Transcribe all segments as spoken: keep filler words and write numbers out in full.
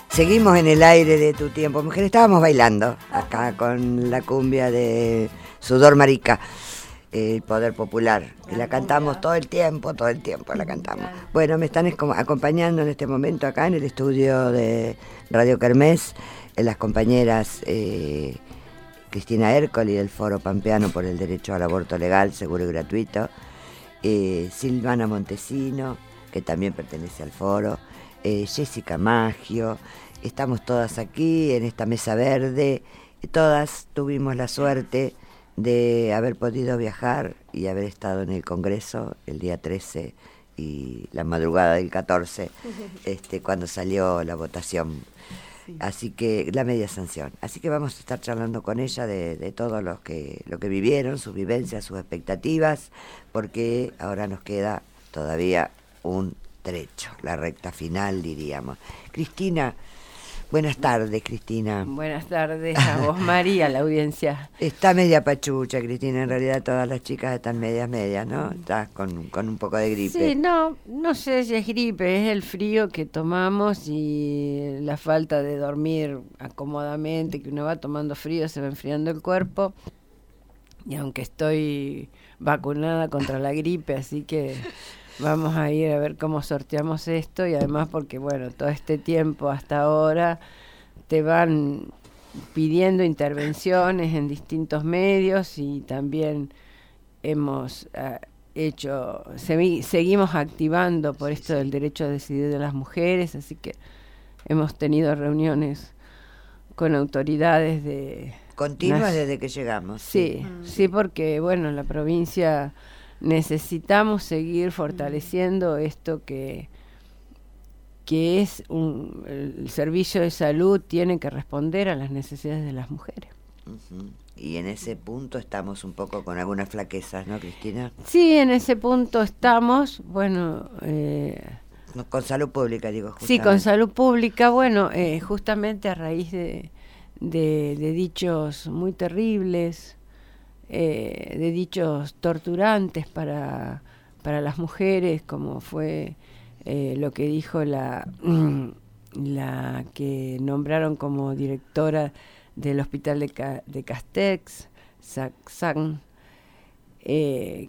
Seguimos en el aire de tu tiempo, mujer. Estábamos bailando acá con la cumbia de Sudor Marica, el Poder Popular. Y la cantamos todo el tiempo, todo el tiempo la cantamos. Bueno, me están acompañando en este momento acá en el estudio de Radio Kermés, en las compañeras eh, Cristina Ercoli del Foro Pampeano por el Derecho al Aborto Legal, Seguro y Gratuito, eh, Silvana Montesino, que también pertenece al foro, eh, Jessica Maggio. Estamos todas aquí en esta mesa verde, todas tuvimos la suerte de haber podido viajar y haber estado en el Congreso el día trece y la madrugada del catorce, este, cuando salió la votación. Sí. Así que, la media sanción. Así que vamos a estar charlando con ella de, de todo lo que, lo que vivieron, sus vivencias, sus expectativas, porque ahora nos queda todavía un trecho, la recta final, diríamos. Cristina, buenas tardes, Cristina. Buenas tardes a vos, María, a la audiencia. Está media pachucha, Cristina, en realidad todas las chicas están medias, medias, ¿no? Estás con, con un poco de gripe. Sí, no, no sé si es gripe, es el frío que tomamos y la falta de dormir acomodadamente, que uno va tomando frío, se va enfriando el cuerpo. Y aunque estoy vacunada contra la gripe, así que vamos a ir a ver cómo sorteamos esto, y además porque, bueno, todo este tiempo hasta ahora te van pidiendo intervenciones en distintos medios y también hemos uh, hecho, se, seguimos activando por esto del derecho a decidir de las mujeres, así que hemos tenido reuniones con autoridades de... Continuas nas- desde que llegamos. Sí, sí, sí, porque, bueno, en la provincia necesitamos seguir fortaleciendo esto que, que es un, el servicio de salud tiene que responder a las necesidades de las mujeres. Uh-huh. Y en ese punto estamos un poco con algunas flaquezas, ¿no, Cristina? Sí, en ese punto estamos, bueno... Eh, no, con salud pública, digo. Justamente. Sí, con salud pública, bueno, eh, justamente a raíz de, de, de dichos muy terribles, Eh, de dichos torturantes para, para las mujeres, como fue eh, lo que dijo la, la que nombraron como directora del hospital de, Ca- de Castex, Sacsán, eh,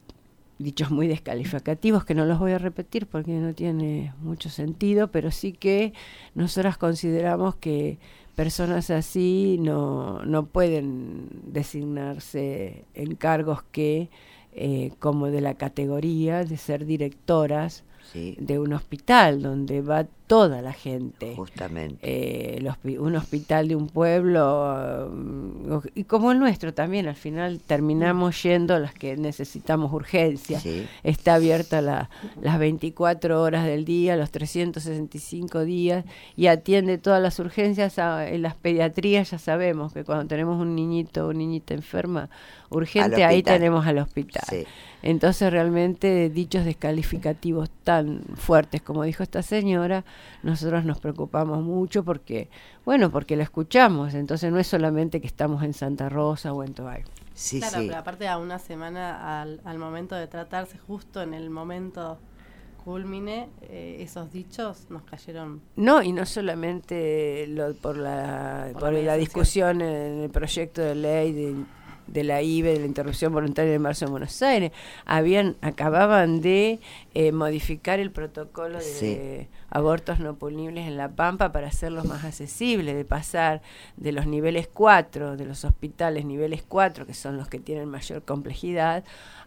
dichos muy descalificativos que no los voy a repetir porque no tiene mucho sentido, pero sí que nosotras consideramos que personas así no, no pueden designarse en cargos que, eh, como de la categoría de ser directoras, sí, de un hospital donde va toda la gente. Justamente. Eh, el hospi- un hospital de un pueblo, uh, y como el nuestro también, al final terminamos yendo a las que necesitamos urgencia. Sí. Está abierta la, las veinticuatro horas del día, los trescientos sesenta y cinco días, y atiende todas las urgencias. A, en las pediatrías ya sabemos que cuando tenemos un niñito o una niñita enferma urgente, ahí tenemos al hospital. Sí. Entonces realmente dichos descalificativos tan fuertes como dijo esta señora, nosotros nos preocupamos mucho porque, bueno, porque la escuchamos, entonces no es solamente que estamos en Santa Rosa o en Toay. Sí, claro, sí. Pero aparte a una semana al, al momento de tratarse, justo en el momento culmine, eh, esos dichos nos cayeron. No, y no solamente lo, por la, por, por la, la discusión en el proyecto de ley de de la I B E, de la interrupción voluntaria de embarazo en Buenos Aires, habían acababan de eh, modificar el protocolo de sí. abortos no punibles en La Pampa para hacerlos más accesibles, de pasar de los niveles cuatro, de los hospitales niveles cuatro, que son los que tienen mayor complejidad,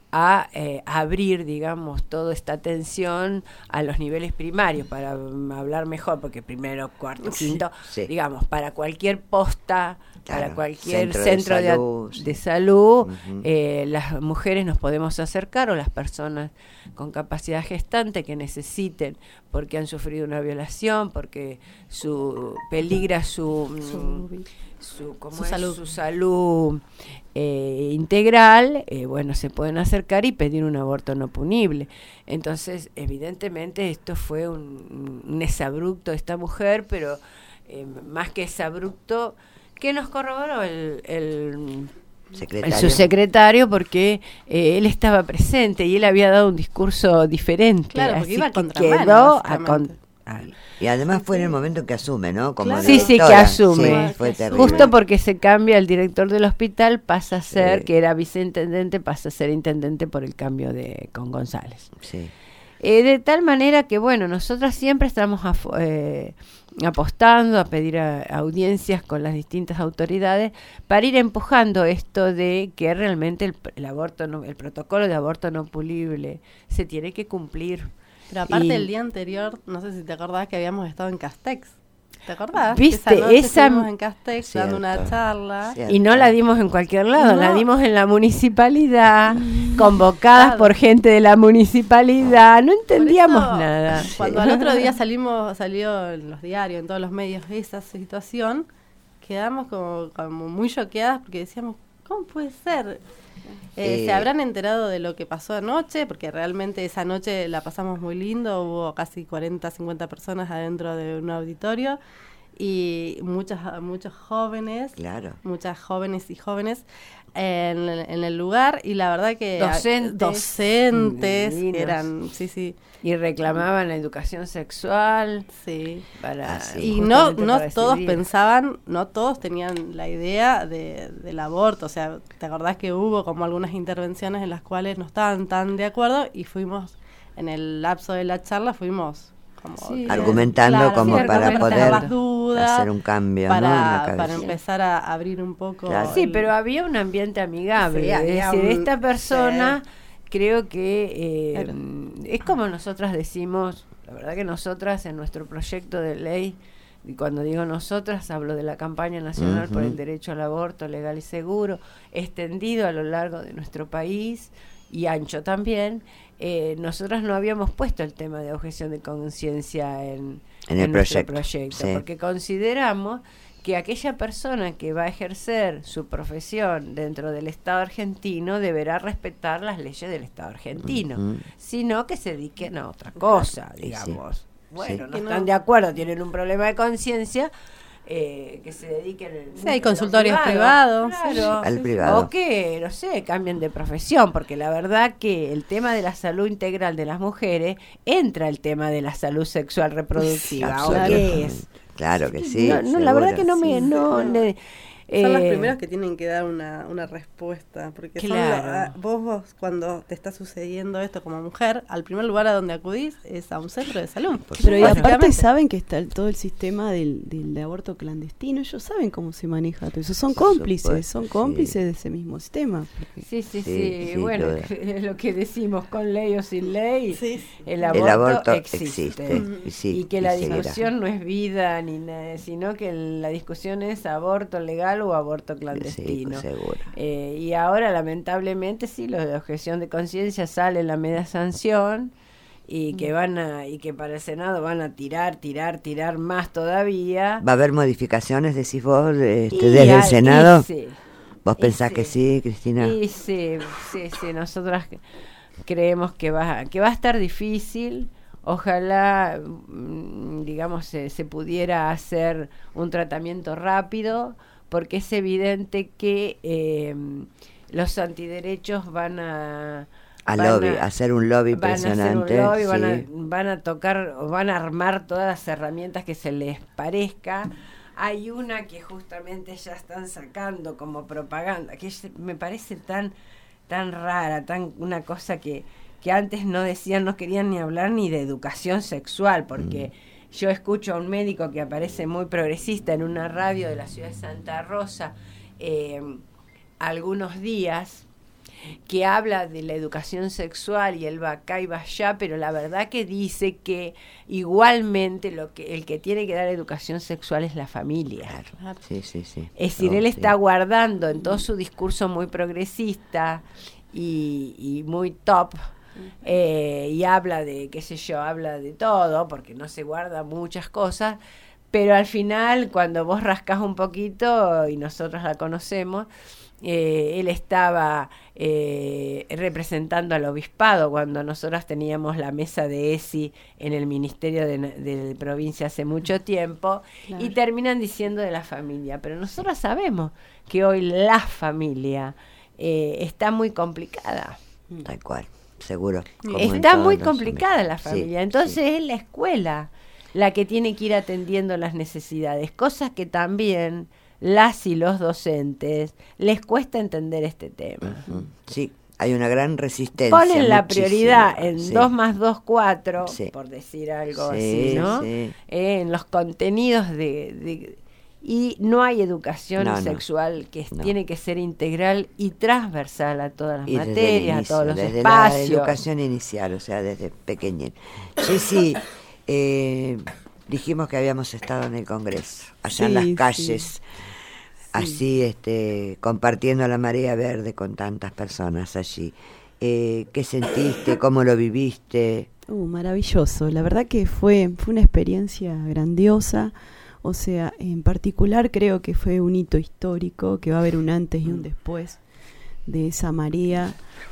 a eh, abrir, digamos, toda esta atención a los niveles primarios, para um, hablar mejor, porque primero, cuarto, quinto, sí, sí. digamos, para cualquier posta, claro, para cualquier centro, centro de salud, de, de salud uh-huh. eh, las mujeres nos podemos acercar, o las personas con capacidad gestante que necesiten, porque han sufrido una violación, porque su peligra su... su Su, como su, es, salud. su salud eh, integral, eh, bueno, se pueden acercar y pedir un aborto no punible. Entonces, evidentemente, esto fue un, un exabrupto de esta mujer, pero eh, más que exabrupto, que nos corroboró el, el, secretario. el subsecretario, porque eh, él estaba presente y él había dado un discurso diferente. Claro, porque así iba que contra quedó mano, a con, Ah. Y además fue en el momento en que asume, ¿no? Como Claro. Sí, sí, que directora. asume. Sí, fue Justo terrible. Justo porque se cambia el director del hospital, pasa a ser, Sí. que era viceintendente, pasa a ser intendente por el cambio de con González. Sí. Eh, de tal manera que, bueno, nosotras siempre estamos af- eh, apostando a pedir a, a audiencias con las distintas autoridades para ir empujando esto de que realmente el, el aborto, no, el protocolo de aborto no punible se tiene que cumplir. Pero aparte Y- el día anterior, no sé si te acordás que habíamos estado en Castex. ¿Te acordás? ¿Viste? Esa noche Esa- estuvimos en Castex Cierto. dando una charla. Cierto. Y no la dimos en cualquier lado, No. la dimos en la municipalidad, convocadas Claro. por gente de la municipalidad, no Por entendíamos eso, nada. Cuando al otro día salimos, salió en los diarios, en todos los medios, esa situación, quedamos como, como muy choqueadas porque decíamos, ¿cómo puede ser? Eh, Eh, ¿Se habrán enterado de lo que pasó anoche? Porque realmente esa noche la pasamos muy lindo, hubo casi cuarenta, cincuenta personas adentro de un auditorio y muchas, muchos jóvenes, Claro. muchas jóvenes y jóvenes en, el- en el lugar y la verdad que Docentes. docentes que Divinos. eran, sí, sí, Y reclamaban la educación sexual sí. para Ah, sí. Y no, justamente no para todos decidir. pensaban, no todos tenían la idea de, del aborto. O sea, ¿te acordás que hubo como algunas intervenciones en las cuales no estaban tan de acuerdo? Y fuimos, en el lapso de la charla, fuimos como Sí, Argumentando claro, como sí, para argumentando poder las dudas, hacer un cambio, para, ¿no? En la para cabeza. empezar a abrir un poco. Claro. Sí, el- pero había un ambiente amigable. Sí, es había decir, un- esta persona creo que eh, Claro. es como nosotras decimos, la verdad que nosotras en nuestro proyecto de ley, y cuando digo nosotras hablo de la campaña nacional por Ujú. el derecho al aborto legal y seguro, extendido a lo largo de nuestro país y ancho también, eh, nosotras no habíamos puesto el tema de objeción de conciencia en, En el nuestro proyecto, proyecto, sí. porque consideramos que aquella persona que va a ejercer su profesión dentro del Estado argentino deberá respetar las leyes del Estado argentino, Ujú. sino que se dediquen a otra cosa, Sí, digamos. sí. Bueno, Sí. no Que no- están de acuerdo, tienen un problema de conciencia, eh, que se dediquen en Sí, hay en lo consultorios privado, privados, claro. Al privado. O que, no sé, cambien de profesión, porque la verdad que el tema de la salud integral de las mujeres entra el tema de la salud sexual reproductiva. ¿O qué es? Claro que sí. no, no, la verdad que no me... Sí, no, sí. le- Son los eh, primeros que tienen que dar una, una respuesta, porque son Claro. lo- ah, vos, vos cuando te está sucediendo esto como mujer, al primer lugar a donde acudís es a un centro de salud. Pero y aparte Básicamente. saben que está el- todo el sistema del, del aborto clandestino, ellos saben cómo se maneja todo eso, son Por cómplices, supuesto, son sí. cómplices de ese mismo sistema. porque- Sí, sí, sí, Sí, sí, bueno, todo. es lo que decimos, con ley o sin ley, Sí, sí. el El aborto, aborto existe. existe. Y, sí, y que y la seguirá. discusión no es vida ni nada, sino que la discusión es aborto legal o aborto Sí, clandestino. seguro. Eh, y ahora, lamentablemente, sí, los de objeción de conciencia salen la media sanción y que van a y que para el Senado van a tirar, tirar, tirar más todavía. ¿Va a haber modificaciones, decís vos, este, Y desde el al- Senado? y sí. ¿Vos y pensás sí. que sí, Cristina? Y sí, sí, sí, nosotras creemos que va, que va a estar difícil. Ojalá, mm, digamos, se, se pudiera hacer un tratamiento rápido, porque es evidente que eh, los antiderechos van a... A van lobby, a- hacer un lobby van a hacer un impresionante. lobby, van, a, sí. van a tocar, o van a armar todas las herramientas que se les parezca. Hay una que justamente ya están sacando como propaganda, que es- me parece tan tan rara, tan una cosa que, que antes no decían, no querían ni hablar ni de educación sexual, porque Mm. yo escucho a un médico que aparece muy progresista en una radio de la ciudad de Santa Rosa eh, algunos días, que habla de la educación sexual y él va acá y va allá, pero la verdad que dice que igualmente lo que el que tiene que dar educación sexual es la familia. Claro. Sí, sí, sí. Es decir, No, él sí. está guardando en todo su discurso muy progresista y, y muy top, eh, y habla de, qué sé yo, habla de todo, porque no se guarda muchas cosas, pero al final, cuando vos rascas un poquito, y nosotros la conocemos, eh, él estaba eh, representando al obispado cuando nosotros teníamos la mesa de E S I en el Ministerio de, de Provincia hace mucho tiempo, Claro. y terminan diciendo de la familia, pero nosotros sabemos que hoy la familia eh, está muy complicada. Tal cual, seguro. como en Está todos muy los complicada la ámbitos. familia, Sí, entonces sí. es la escuela la que tiene que ir atendiendo las necesidades, cosas que también las y los docentes les cuesta entender este tema. Uh-huh. Sí, hay una gran resistencia. Ponen la muchísima. prioridad en Sí. dos más dos, cuatro, Sí. por decir algo Sí, así, ¿no? sí. Eh, en los contenidos de, de y no hay educación No, no. sexual que No. tiene que ser integral y transversal a todas las Y desde el materias, inicio, a todos los desde espacios. la educación inicial, o sea, desde pequeñín. Jessy, eh, dijimos que habíamos estado en el Congreso, allá en Sí, las sí. calles, así, este, compartiendo la marea verde con tantas personas allí. Eh, ¿Qué sentiste? ¿Cómo lo viviste? Uh, maravilloso, la verdad que fue, fue una experiencia grandiosa. O sea, en particular creo que fue un hito histórico, que va a haber un antes y un después de esa marea.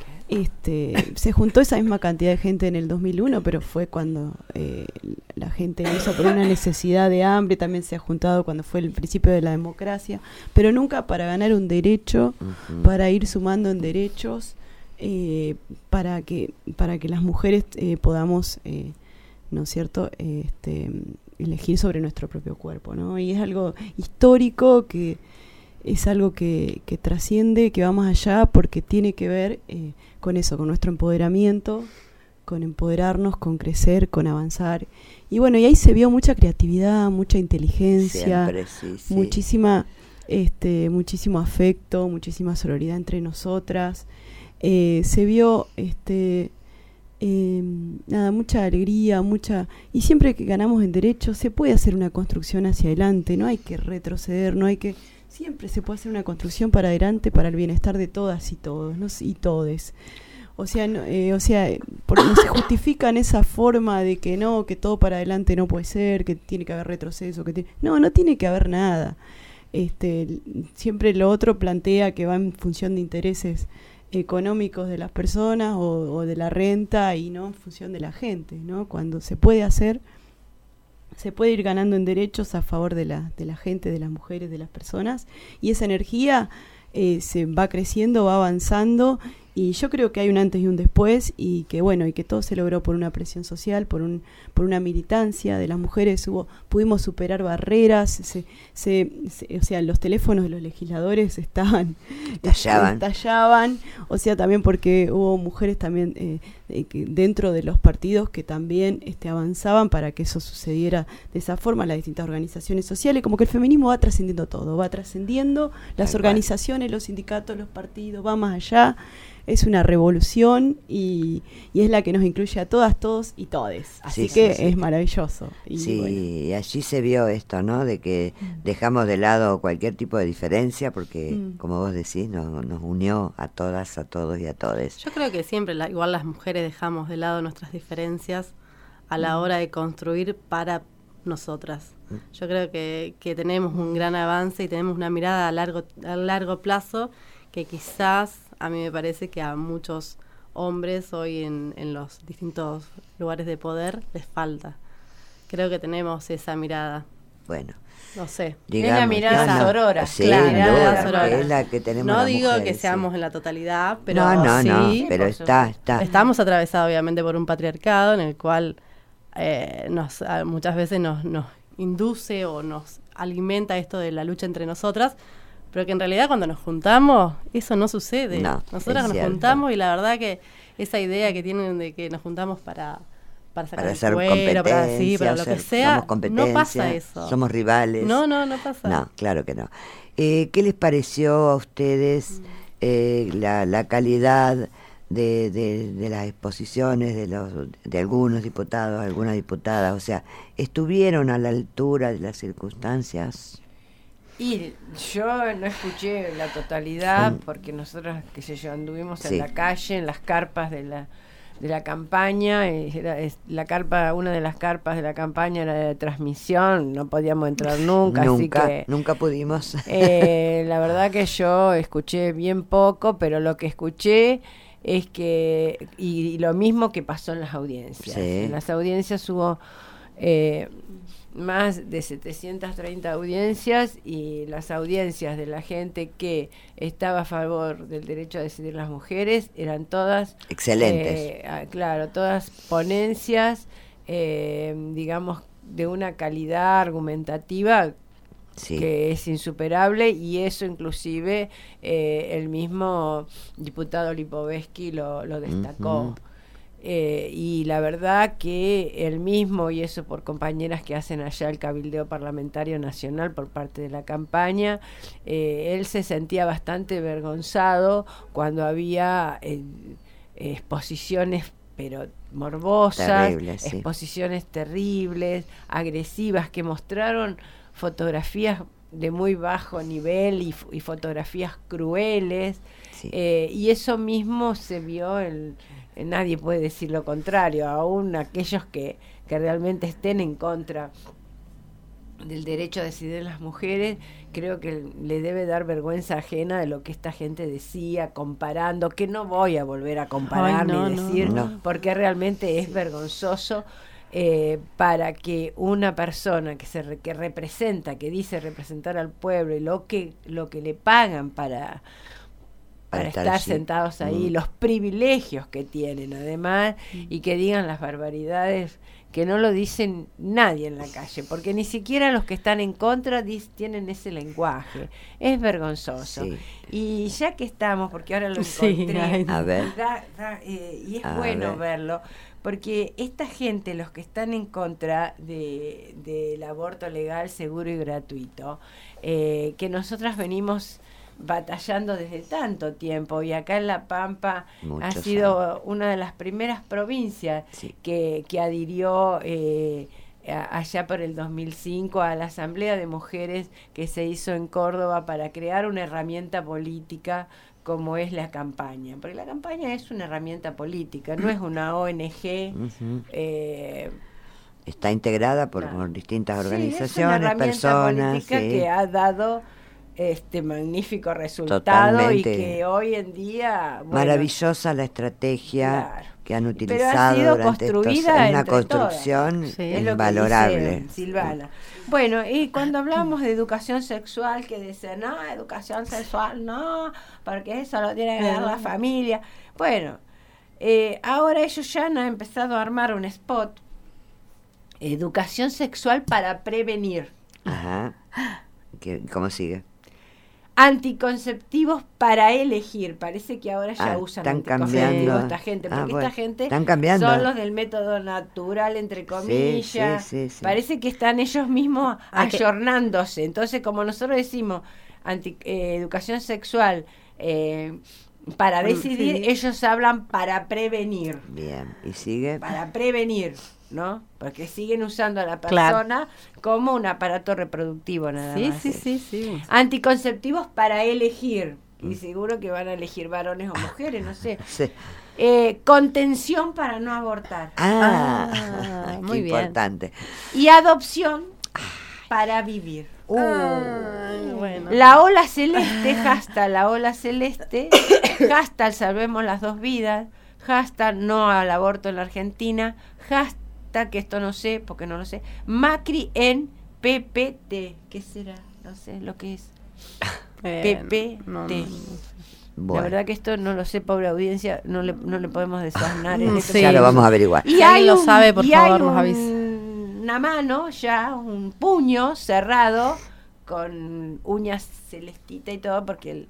Este, se juntó esa misma cantidad de gente en el dos mil uno, pero fue cuando eh, la gente lo hizo por una necesidad de hambre, también se ha juntado cuando fue el principio de la democracia, pero nunca para ganar un derecho, Uh-huh. para ir sumando en derechos, eh, para que para que las mujeres eh, podamos, eh, ¿no es cierto?, este, elegir sobre nuestro propio cuerpo, ¿no? Y es algo histórico, que es algo que, que trasciende, que va más allá, porque tiene que ver eh, con eso, con nuestro empoderamiento, con empoderarnos, con crecer, con avanzar. Y bueno, y ahí se vio mucha creatividad, mucha inteligencia, Siempre, sí, sí. muchísima, este, muchísimo afecto, muchísima sororidad entre nosotras. Eh, se vio, este, eh, nada, mucha alegría, mucha, y siempre que ganamos en derechos se puede hacer una construcción hacia adelante, no hay que retroceder, no hay que, siempre se puede hacer una construcción para adelante, para el bienestar de todas y todos, ¿no? Y todes. O sea, no, eh, o sea, por, no se justifican esa forma de que no, que todo para adelante no puede ser, que tiene que haber retroceso, que tiene, no, no tiene que haber nada. Este, siempre lo otro plantea que va en función de intereses económicos de las personas o, o de la renta, y no en función de la gente, ¿no? Cuando se puede hacer, se puede ir ganando en derechos a favor de la, de la gente, de las mujeres, de las personas, y esa energía eh, se va creciendo, va avanzando, y yo creo que hay un antes y un después, y que bueno, y que todo se logró por una presión social, por un por una militancia de las mujeres. Hubo, pudimos superar barreras, se, se, se, o sea, los teléfonos de los legisladores estaban Estallaban. estallaban, o sea, también porque hubo mujeres también eh, eh, que dentro de los partidos que también este, avanzaban para que eso sucediera de esa forma, las distintas organizaciones sociales, como que el feminismo va trascendiendo todo, va trascendiendo las Tal organizaciones, los sindicatos, los partidos, va más allá. Es una revolución y, y es la que nos incluye a todas, todos y todes. Así Sí, que sí, sí. es maravilloso. Y Sí, bueno. y allí se vio esto, ¿no? De que dejamos de lado cualquier tipo de diferencia porque, Mm. como vos decís, nos, nos unió a todas, a todos y a todes. Yo creo que siempre, la, igual las mujeres dejamos de lado nuestras diferencias a la hora de construir para nosotras. Yo creo que, que tenemos un gran avance y tenemos una mirada a largo, a largo plazo que quizás a mí me parece que a muchos hombres hoy en, en los distintos lugares de poder les falta. Creo que tenemos esa mirada. Bueno, No sé. digamos, Es la mirada sorora, Sí, claro, no, mirada que sorora. es la que tenemos No las digo mujeres, que sí. seamos en la totalidad, pero no, no, sí, no, pero por está, supuesto. está. estamos atravesados obviamente por un patriarcado en el cual eh, nos a- muchas veces nos, nos induce o nos alimenta esto de la lucha entre nosotras, pero que en realidad cuando nos juntamos eso no sucede. No, Nosotras es nos cierto. juntamos y la verdad que esa idea que tienen de que nos juntamos para para sacar Para el hacer cuero, para, sí, competencia, para lo que hacer- sea, somos competencia, no pasa eso. somos rivales. No, no, no pasa. No, claro que no. Eh, ¿Qué les pareció a ustedes eh, la, la calidad de, de, de las exposiciones de los de algunos diputados, algunas diputadas? O sea, ¿estuvieron a la altura de las circunstancias? Y yo no escuché la totalidad Mm. porque nosotros, qué sé yo, anduvimos Sí. en la calle, en las carpas de la de la campaña, eh, era, es, la carpa, una de las carpas de la campaña era de transmisión, no podíamos entrar nunca, nunca, así que nunca pudimos. eh, la verdad que yo escuché bien poco, pero lo que escuché es que, y, y lo mismo que pasó en las audiencias, Sí. en las audiencias hubo eh, más de setecientas treinta audiencias, y las audiencias de la gente que estaba a favor del derecho a decidir las mujeres eran todas Excelentes. eh, ah, claro, todas ponencias, eh, digamos, de una calidad argumentativa sí. que es insuperable, y eso inclusive eh, el mismo diputado Lipovetsky lo, lo destacó. Uh-huh. Eh, y la verdad que él mismo, y eso por compañeras que hacen allá el cabildeo parlamentario nacional por parte de la campaña, eh, él se sentía bastante avergonzado cuando había eh, exposiciones pero morbosas, Terrible, sí. exposiciones terribles, agresivas, que mostraron fotografías de muy bajo nivel y, y fotografías crueles, sí. eh, y eso mismo se vio en... Nadie puede decir lo contrario, aún aquellos que, que realmente estén en contra del derecho a decidir las mujeres, creo que le debe dar vergüenza ajena de lo que esta gente decía, comparando, que no voy a volver a comparar Ay, no, ni decir, no, no. porque realmente es vergonzoso eh, para que una persona que se re, que representa, que dice representar al pueblo, y lo que, lo que le pagan para... para estar, estar sentados ahí, mm. los privilegios que tienen además, mm. y que digan las barbaridades que no lo dicen nadie en la calle, porque ni siquiera los que están en contra dis, tienen ese lenguaje. Es vergonzoso. Sí. Y ya que estamos, porque ahora lo encontré, sí, a ver. Da, da, eh, y es a bueno ver. verlo, porque esta gente, los que están en contra de del aborto legal, seguro y gratuito, eh, que nosotras venimos batallando desde tanto tiempo, y acá en La Pampa Muchos ha sido años. una de las primeras provincias sí. que, que adhirió eh, a, allá por el dos mil cinco a la Asamblea de Mujeres que se hizo en Córdoba para crear una herramienta política como es la campaña, porque la campaña es una herramienta política, no es una O N G. Uh-huh. eh, Está integrada por, no. por distintas organizaciones, sí, es una herramienta personas política sí. que ha dado este magnífico resultado. Totalmente. Y que hoy en día bueno, maravillosa la estrategia claro. que han utilizado Pero ha sido durante construida estos, una construcción sí, invalorable. Es Silvana. Bueno, y cuando hablamos de educación sexual, que dicen, no, educación sexual no, porque eso lo tiene que dar la familia. Bueno, eh, ahora ellos ya han empezado a armar un spot, educación sexual para prevenir. Ajá. ¿Cómo sigue? Anticonceptivos para elegir. Parece que ahora ya ah, usan están anticonceptivos cambiando. esta gente, porque ah, bueno, esta gente están cambiando. son los del método natural, entre comillas. Sí, sí, sí, sí. Parece que están ellos mismos ayornándose. Entonces, como nosotros decimos, anti, eh, educación sexual eh, para decidir, sí. ellos hablan para prevenir. Bien, ¿y sigue? Para prevenir, ¿no? Porque siguen usando a la persona claro. como un aparato reproductivo nada sí, más. Sí, sí, sí. Anticonceptivos para elegir. Y seguro que van a elegir varones o mujeres, no sé. Sí. Eh, contención para no abortar. Ah, ah muy qué importante. Y adopción para vivir. Uh, Ay, bueno. La ola celeste, hashtag la ola celeste, hashtag salvemos las dos vidas, hashtag no al aborto en la Argentina, hashtag que esto no sé, porque no lo sé, Macri en P P T. ¿Qué será? No sé lo que es. Eh, P P T. No, no, no. Bueno. La verdad que esto no lo sé, pobre audiencia, no le, no le podemos desasnar en esto. Sí. Ya lo vamos a averiguar. Y si alguien lo sabe, por favor, nos avisa. Una mano ya, un puño cerrado con uñas celestita y todo, porque el,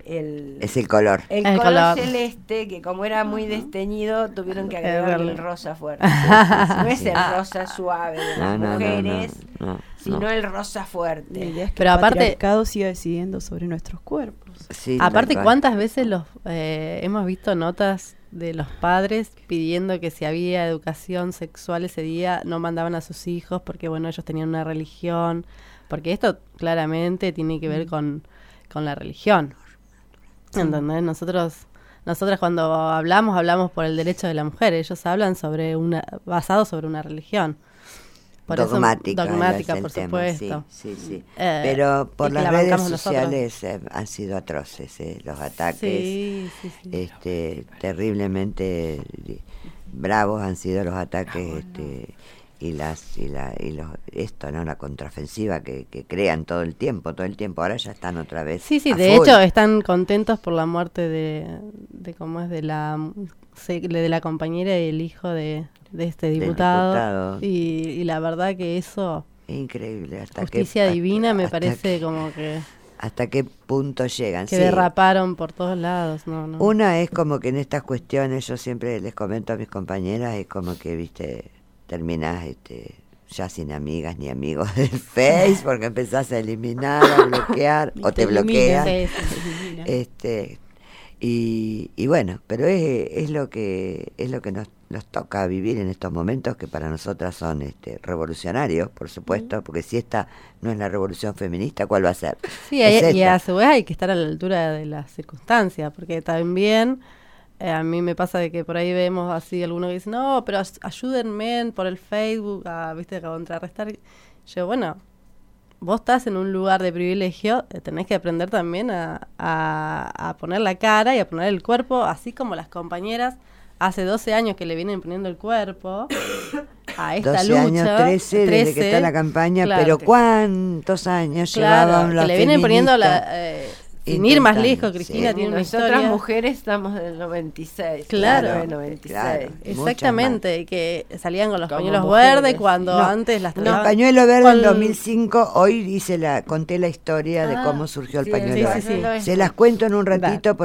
el es el color. El, el color, color celeste, que como era muy desteñido, tuvieron que agregarle el rosa fuerte. Sí, sí, sí, no es el rosa suave de las no, mujeres, no, no, no, sino no. el rosa fuerte. Es que Pero el aparte, patriarcado sigue decidiendo sobre nuestros cuerpos. Sí, aparte, ¿cuántas veces los eh, hemos visto notas de los padres pidiendo que si había educación sexual ese día no mandaban a sus hijos porque bueno, ellos tenían una religión, porque esto claramente tiene que ver con, con la religión. ¿Entendés? Nosotros nosotras cuando hablamos hablamos por el derecho de la mujer, ellos hablan sobre una basado sobre una religión. Por dogmática, eso, dogmática por supuesto. Sí, sí, sí. Eh, Pero por las la redes sociales eh, han sido atroces eh, los ataques. Sí, sí, sí. Este, terriblemente bravos han sido los ataques no, este, no. y las y la y los esto, ¿no? La contraofensiva que, que crean todo el tiempo, todo el tiempo. Ahora ya están otra vez. Sí, sí. De full. Hecho, están contentos por la muerte de, de cómo es de la de la compañera y el hijo de de este Del diputado, diputado. Y, y la verdad que eso, Increíble. Hasta justicia qué, divina, hasta- me hasta parece qué- como que, hasta qué punto llegan. que Sí. derraparon por todos lados. No, no. Una es como que en estas cuestiones, yo siempre les comento a mis compañeras, es como que, viste, terminás este, ya sin amigas ni amigos del Face, porque empezás a eliminar, a bloquear, o te elimina, bloquean. Sí, sí. Elimina. Este, y, y bueno, pero es, es lo que es lo que nos, nos toca vivir en estos momentos, que para nosotras son este, revolucionarios, por supuesto, porque si esta no es la revolución feminista, ¿cuál va a ser? Sí, Es hay- y esta. a su vez hay que estar a la altura de las circunstancias, porque también eh, a mí me pasa de que por ahí vemos así algunos que dicen, no, pero as- ayúdenme por el Facebook a, viste, a contrarrestar. Yo, bueno, vos estás en un lugar de privilegio, eh, tenés que aprender también a, a, a poner la cara y a poner el cuerpo, así como las compañeras hace doce años que le vienen poniendo el cuerpo a esta doce lucha. años, trece, desde que está la campaña, claro pero que- ¿cuántos años Claro, llevaban que las le vienen poniendo la... feministas? eh, sin ir más Intentando, lejos, Cristina sí. tiene una Nosotras historia. mujeres estamos del noventa y seis. Claro, del noventa y seis. claro. Exactamente, que salían con los Como pañuelos mujeres. verdes cuando No, antes las No, traían. pañuelo verde con- en dos mil cinco, hoy hice la, conté la historia de Ah, cómo surgió el Sí, pañuelo sí, verde. sí, sí. Se las cuento en un ratito.